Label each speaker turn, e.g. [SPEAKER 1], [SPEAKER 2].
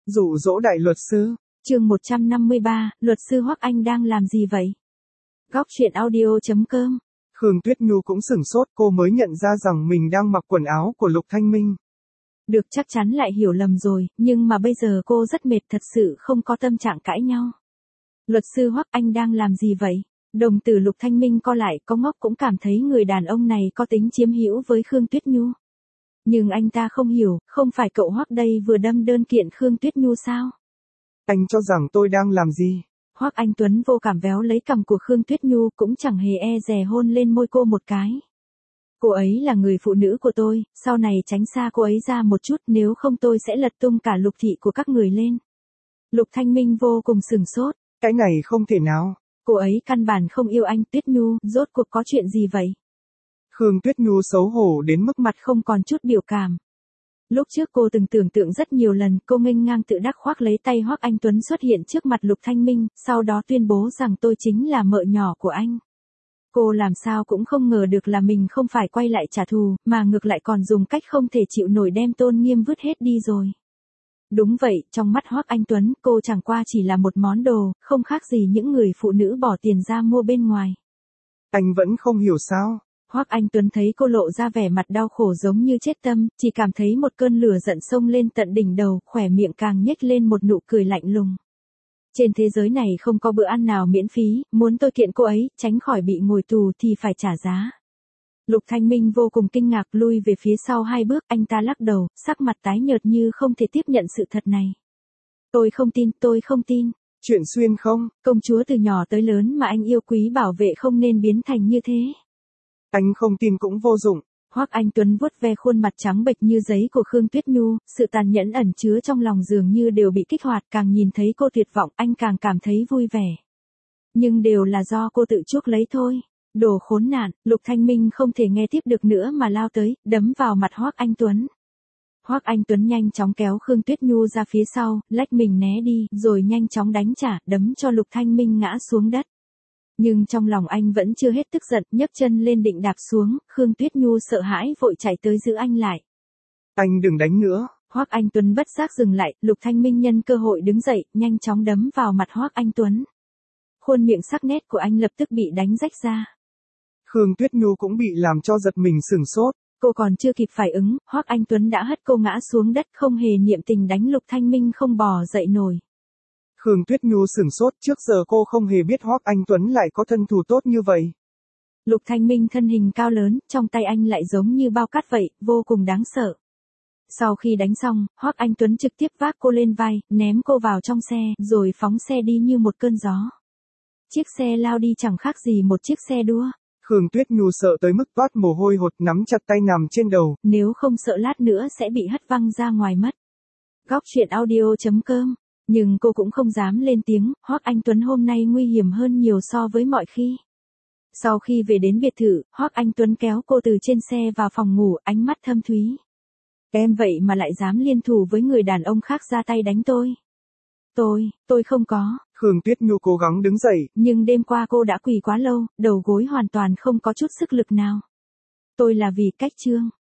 [SPEAKER 1] Dụ dỗ đại luật sư.
[SPEAKER 2] Chương 153, luật sư Hoắc Anh đang làm gì vậy? Góc truyện audio.com.
[SPEAKER 1] Khương Tuyết Nhu cũng sửng sốt, cô mới nhận ra rằng mình đang mặc quần áo của Lục Thanh Minh.
[SPEAKER 2] Được, chắc chắn lại hiểu lầm rồi, nhưng mà bây giờ cô rất mệt, thật sự không có tâm trạng cãi nhau. Luật sư Hoắc Anh đang làm gì vậy? Đồng tử Lục Thanh Minh co lại, có ngốc cũng cảm thấy người đàn ông này có tính chiếm hữu với Khương Tuyết Nhu. Nhưng anh ta không hiểu, không phải cậu Hoắc đây vừa đâm đơn kiện Khương Tuyết Nhu sao?
[SPEAKER 1] Anh cho rằng tôi đang làm gì?
[SPEAKER 2] Hoắc Anh Tuấn vô cảm véo lấy cằm của Khương Tuyết Nhu, cũng chẳng hề e dè hôn lên môi cô một cái. Cô ấy là người phụ nữ của tôi, sau này tránh xa cô ấy ra một chút, nếu không tôi sẽ lật tung cả Lục thị của các người lên. Lục Thanh Minh vô cùng sửng sốt.
[SPEAKER 1] Cái này không thể nào.
[SPEAKER 2] Cô ấy căn bản không yêu anh. Tuyết Nhu, rốt cuộc có chuyện gì vậy?
[SPEAKER 1] Khương Tuyết Nhu xấu hổ đến mức
[SPEAKER 2] mặt không còn chút biểu cảm. Lúc trước cô từng tưởng tượng rất nhiều lần, cô nghênh ngang tự đắc khoác lấy tay Hoắc Anh Tuấn xuất hiện trước mặt Lục Thanh Minh, sau đó tuyên bố rằng tôi chính là mợ nhỏ của anh. Cô làm sao cũng không ngờ được là mình không phải quay lại trả thù, mà ngược lại còn dùng cách không thể chịu nổi đem tôn nghiêm vứt hết đi rồi. Đúng vậy, trong mắt Hoắc Anh Tuấn, cô chẳng qua chỉ là một món đồ, không khác gì những người phụ nữ bỏ tiền ra mua bên ngoài.
[SPEAKER 1] Anh vẫn không hiểu sao?
[SPEAKER 2] Hoắc Anh Tuấn thấy cô lộ ra vẻ mặt đau khổ giống như chết tâm, chỉ cảm thấy một cơn lửa giận xông lên tận đỉnh đầu, khóe miệng càng nhếch lên một nụ cười lạnh lùng. Trên thế giới này không có bữa ăn nào miễn phí, muốn tôi kiện cô ấy, tránh khỏi bị ngồi tù thì phải trả giá. Lục Thanh Minh vô cùng kinh ngạc, lui về phía sau 2 bước, anh ta lắc đầu, sắc mặt tái nhợt như không thể tiếp nhận sự thật này. Tôi không tin.
[SPEAKER 1] Chuyện xuyên không?
[SPEAKER 2] Công chúa từ nhỏ tới lớn mà anh yêu quý bảo vệ không nên biến thành như thế.
[SPEAKER 1] Anh không tin cũng vô dụng.
[SPEAKER 2] Hoắc Anh Tuấn vuốt ve khuôn mặt trắng bệch như giấy của Khương Tuyết Nhu, sự tàn nhẫn ẩn chứa trong lòng dường như đều bị kích hoạt, càng nhìn thấy cô tuyệt vọng, anh càng cảm thấy vui vẻ. Nhưng đều là do cô tự chuốc lấy thôi. Đồ khốn nạn. Lục Thanh Minh không thể nghe tiếp được nữa mà lao tới, đấm vào mặt Hoắc Anh Tuấn. Hoắc Anh Tuấn nhanh chóng kéo Khương Tuyết Nhu ra phía sau, lách mình né đi, rồi nhanh chóng đánh trả, đấm cho Lục Thanh Minh ngã xuống đất. Nhưng trong lòng anh vẫn chưa hết tức giận, nhấc chân lên định đạp xuống, Khương Tuyết Nhu sợ hãi vội chạy tới giữ anh lại.
[SPEAKER 1] Anh đừng đánh nữa.
[SPEAKER 2] Hoắc Anh Tuấn bất giác dừng lại, Lục Thanh Minh nhân cơ hội đứng dậy, nhanh chóng đấm vào mặt Hoắc Anh Tuấn. Khuôn miệng sắc nét của anh lập tức bị đánh rách ra.
[SPEAKER 1] Khương Tuyết Nhu cũng bị làm cho giật mình sửng sốt.
[SPEAKER 2] Cô còn chưa kịp phản ứng, Hoắc Anh Tuấn đã hất cô ngã xuống đất, không hề niệm tình đánh Lục Thanh Minh không bò dậy nổi.
[SPEAKER 1] Khương Tuyết Nhu sửng sốt, trước giờ cô không hề biết Hoắc Anh Tuấn lại có thân thủ tốt như vậy.
[SPEAKER 2] Lục Thanh Minh thân hình cao lớn, trong tay anh lại giống như bao cát vậy, vô cùng đáng sợ. Sau khi đánh xong, Hoắc Anh Tuấn trực tiếp vác cô lên vai, ném cô vào trong xe, rồi phóng xe đi như một cơn gió. Chiếc xe lao đi chẳng khác gì một chiếc xe đua.
[SPEAKER 1] Khương Tuyết Nhu sợ tới mức toát mồ hôi hột, nắm chặt tay nằm trên đầu.
[SPEAKER 2] Nếu không sợ lát nữa sẽ bị hất văng ra ngoài mất. Góc truyện audio.com. Nhưng cô cũng không dám lên tiếng, Hoắc Anh Tuấn hôm nay nguy hiểm hơn nhiều so với mọi khi. Sau khi về đến biệt thự, Hoắc Anh Tuấn kéo cô từ trên xe vào phòng ngủ, ánh mắt thâm thúy. Em vậy mà lại dám liên thủ với người đàn ông khác ra tay đánh tôi. Tôi không có.
[SPEAKER 1] Khương Tuyết Nhu cố gắng đứng dậy.
[SPEAKER 2] Nhưng đêm qua cô đã quỳ quá lâu, đầu gối hoàn toàn không có chút sức lực nào. Tôi là vì cách Trương.